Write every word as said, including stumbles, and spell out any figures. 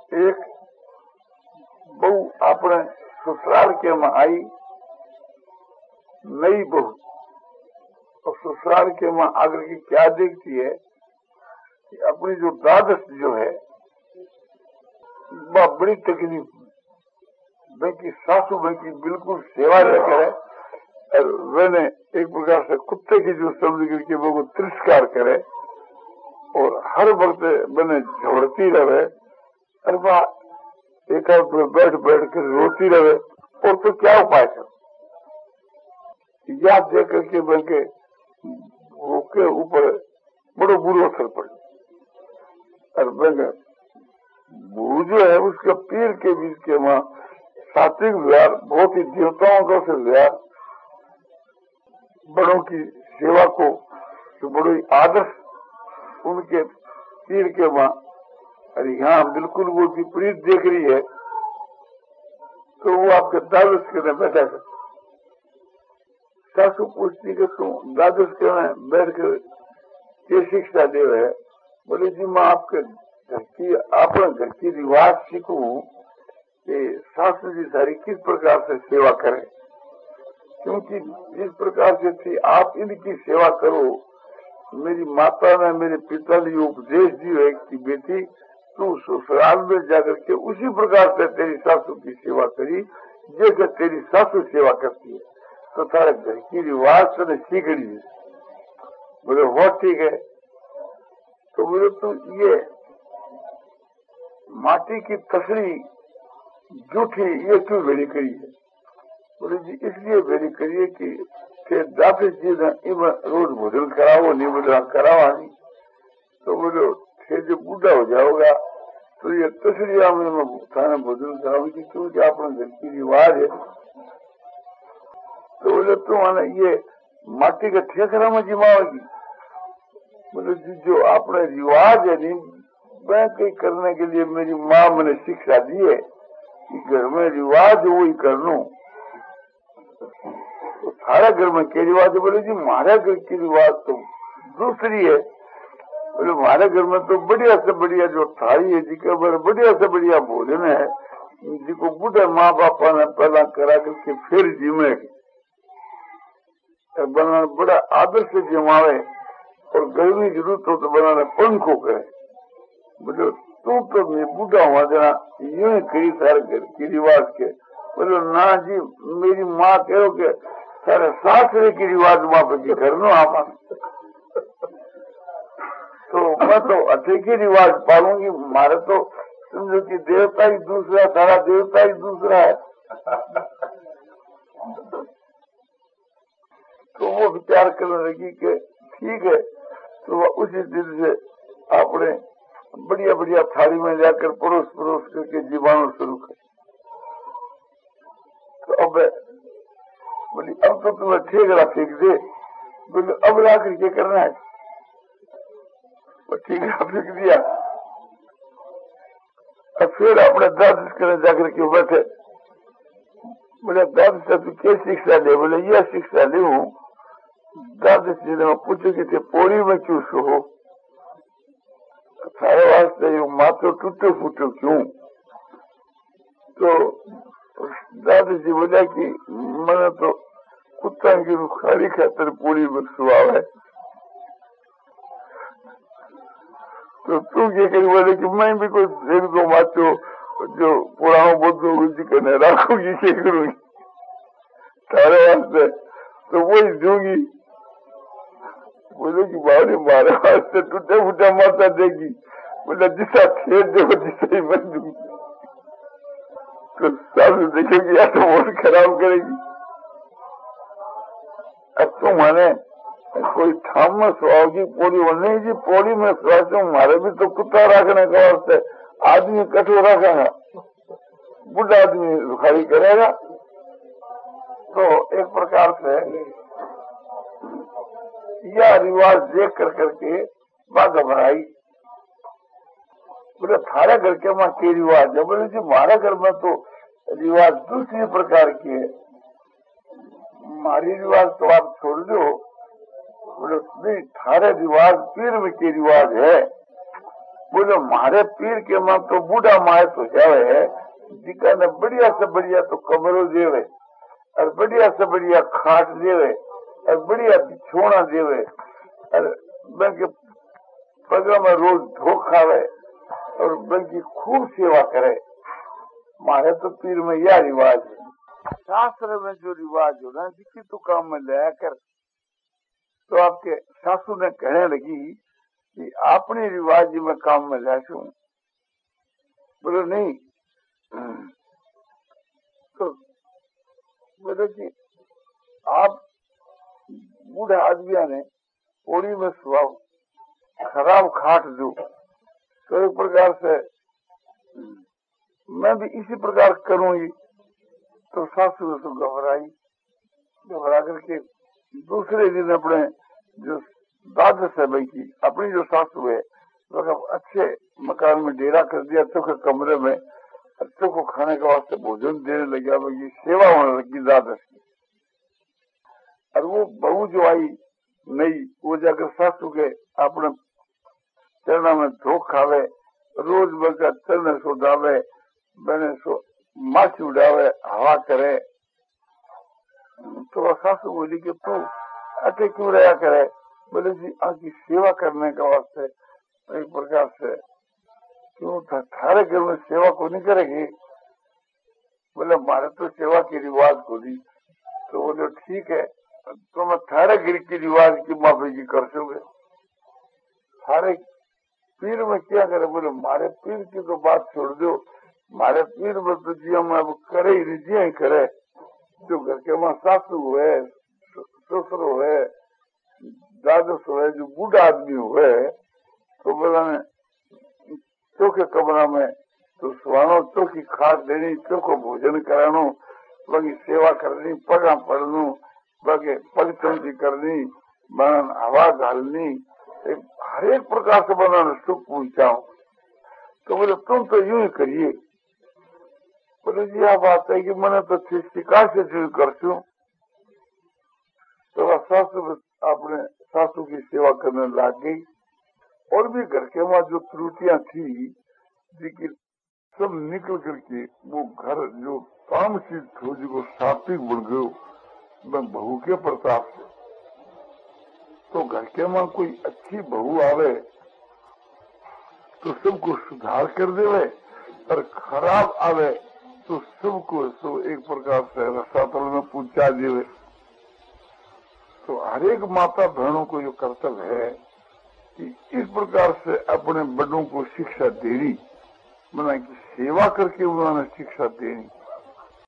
एक बहू अपने ससुराल के में आई, नई बहू, और ससुराल के में आकर के क्या देखती है कि अपनी जो दादस जो है वह बड़ी तकलीफ में की सासू में की बिल्कुल सेवा न करे, और मैंने एक प्रकार से कुत्ते की जो समझ करके वो को तिरस्कार करे और हर वक्त मैंने झोड़ती रहे, और वह एक बैठ बैठ कर रोती रहे, और तो क्या उपाय कर याद दे करके बल्कि उसके ऊपर बड़ो बुरो असर पड़े, और मैंने वो जो है उसके पीर के बीच के वहां सात्विक व्यवहार, बहुत ही देवताओं का से व्यवहार, बड़ों की सेवा को तो बड़ो ही आदर्श उनके पीर के वहां, अरे यहाँ बिल्कुल वो विपरीत देख रही है, तो वो आपके दादस के बैठा कर सासू पूछती कि तुम दादस के में बैठ कर ये शिक्षा दे रहे, बोले जी मैं आपके घर की अपने घर की रिवाज सीखूं कि सासू जी सारी किस प्रकार से सेवा करें, क्योंकि जिस प्रकार से थी आप इनकी सेवा करो। मेरी माता ने मेरे पिता ने उपदेश दिए कि बेटी तू ससुराल में जाकर के उसी प्रकार से तेरी सासू की सेवा करी जैसे तेरी सासू सेवा करती है, तो तारे घर की रिवाज से सीख ली। बोले वो ठीक है, तो बोले तू ये माटी की तसरी जूठी ये क्यों भेड़ी करी है? बोले जी इसलिए भेड़ी करिए कि दाफिस जी ने रोज भोजन कराओ, नहीं बोले करावा नहीं, तो बोले फिर जब बूढ़ा हो जाओगा तो ये तसरिया में थाने भोजन कराओगी, क्योंकि अपने घर की रिवाज है। तो बोले तुम आना ये माटी का ठेकरा में जिमाओगी? बोले जी जो अपने रिवाज है नहीं मैं कहीं करने के लिए मेरी माँ मैंने शिक्षा दी है कि घर में रिवाज वही कर लू, तो थारा घर में क्या रिवाज है? बोले जी हमारे घर की रिवाज तो दूसरी है। बोले हमारे घर में तो बढ़िया से बढ़िया जो थाली है जी का बढ़िया से बढ़िया भोजन है, जिसको बूढ़े माँ बापा ने पहला करा करके फिर जिमे बनाना बड़ा आदर से जमावे, और गर्मी की रुत हो तो बनाना पंखों करे। बोले तू तो मैं बूढ़ा हुआ जरा यूं ही करी सारे घर की रिवाज के। बोले ना जी मेरी माँ कहो के सारे सासरे की रिवाज माँ पे करनो आप, तो मैं तो अच्छे की रिवाज पालूंगी, मारे तो समझो कि देवता ही दूसरा, सारा देवता ही दूसरा है। तो वो विचार करने लगी कि ठीक है, तो वह उसी दिन से आपने बढ़िया बढ़िया थाली में जाकर परोस परोस करके जीवाणु शुरू कर। तो अब बोली अब तो तुम्हें ठेकरा फेंक दे। बोले अब ला करके करना है? वो ठेकरा फेंक दिया। अब फिर अपने दाद करने जाकर के बैठे। बोले दाद से तू क्या शिक्षा दे? बोले यह शिक्षा ली हूँ दादा जी ने पूछो कि थे पोरी में क्यों सो, सारे वास्ते यू माथो टूटो फूटो क्यों? तो दादा जी बोला कि मैंने तो कुत्ता की रुखारी खातर पोरी में सुआ है। तो तू क्या करी? बोले कि मैं भी कोई देर को माचो जो पुराना बुद्ध जी करने रखूंगी, क्या करूंगी सारे वास्ते, तो वही दूंगी। बोले कि बाबरी मारे वास्ते टूटे फूटा माता देगी। बोला जिसा खेत देखो जिसे ही मैं दूंगी। तो सासू देखेगी या तो वोट खराब करेगी। अब तो माने कोई थाम में सुहाओगी पौड़ी नहीं जी, पौड़ी में सुहा मारे भी तो कुत्ता रखने का वास्ते आदमी कठोर रखेगा, बुढ़ा आदमी रुखारी करेगा। तो एक प्रकार से यह रिवाज देख कर करके बात घबराई। बोले थारे घर के माँ के रिवाज है? बोले जी हमारे घर में तो रिवाज दूसरी प्रकार की है, हमारी रिवाज तो आप छोड़ दो। बोले नहीं थारे रिवाज पीर में के रिवाज है, बोलो मारे पीर के मां तो बूढ़ा माए तो जावे, जिका ने बढ़िया से बढ़िया तो कमरो देवे और बढ़िया से बढ़िया खाट देवे और बढ़िया बिछोना देवे और बल्कि पगा में रोज धो खावे और बल्कि खूब सेवा करे। मारे तो पीर में यह रिवाज है। शास्त्र में जो रिवाज हो ना जिसकी तो काम में ले कर, तो आपके सासू ने कहने लगी कि अपने रिवाज में काम में लाशू। बोले नहीं, तो बोले कि आप बूढ़े आदमिया ने ओड़ी में सुहाव खराब खाट दो, तो एक प्रकार से मैं भी इसी प्रकार करूंगी। तो सासू तो घबराई, घबरा करके दूसरे दिन अपने जो दादा साहब की अपनी जो सासू है तो अच्छे मकान में डेरा कर दिया, अच्छों के कमरे में अच्छों को खाने के वास्ते भोजन देने लगा, बल्कि सेवा होने लगी दादा की। और वो बहू जो आई नहीं, वो जाकर सासू के अपने चरणा में धो खावे, रोज बल्कि चरण सो डावे, मैंने सो माछी उड़ावे, हवा करे। तो सासू बोली कि तू अटे क्यों रहा करे? बोले जी आपकी सेवा करने का वास्ते एक प्रकार से, क्यों थारे घर में सेवा को नहीं करेगी? बोले हमारे तो सेवा की रिवाज को दी। तो बोले ठीक है, तो मैं थारे घर की रिवाज की माफी की कर सकूंगे, थारे पीर में क्या करे? बोले मारे पीर की तो बात छोड़ दो, मारे पीर में तो जी हम अब करे ही नहीं, जी ही करे। जो घर के वहां सासू हुए, ससुर हुए, दादस हुए, जो बूढ़ा आदमी हुए, तो बोला चौके कमरा में तो सुहानो, चौकी खाद देनी, चौको भोजन करानो, बाकी सेवा करनी, पगा पड़नू, बाकी पग चमची करनी, बनन हवा घालनी, हर एक प्रकार से बनाने सुख पहुंचाओ। तो बोले तुम तो यूं ही करिए। बोले जी आप बात है कि मैंने तो शिकायत से शुरू करती हूँ। तो सासू अपने सासू की सेवा करने लग गई, और भी घर के वहां जो त्रुटियां थी जिनकी सब निकल करके वो घर जो काम चीज थो जो सात्विक बन गयो मैं बहू के प्रताप से। तो घर के वहां कोई अच्छी बहू आवे तो सबको सुधार कर देवे, और खराब आवे तो सबको सब एक प्रकार से रसातल में पहुंचा देवे। तो हर एक माता बहनों को जो कर्तव्य है कि इस प्रकार से अपने बड़ों को शिक्षा देनी, मना की सेवा करके उन्होंने शिक्षा देनी।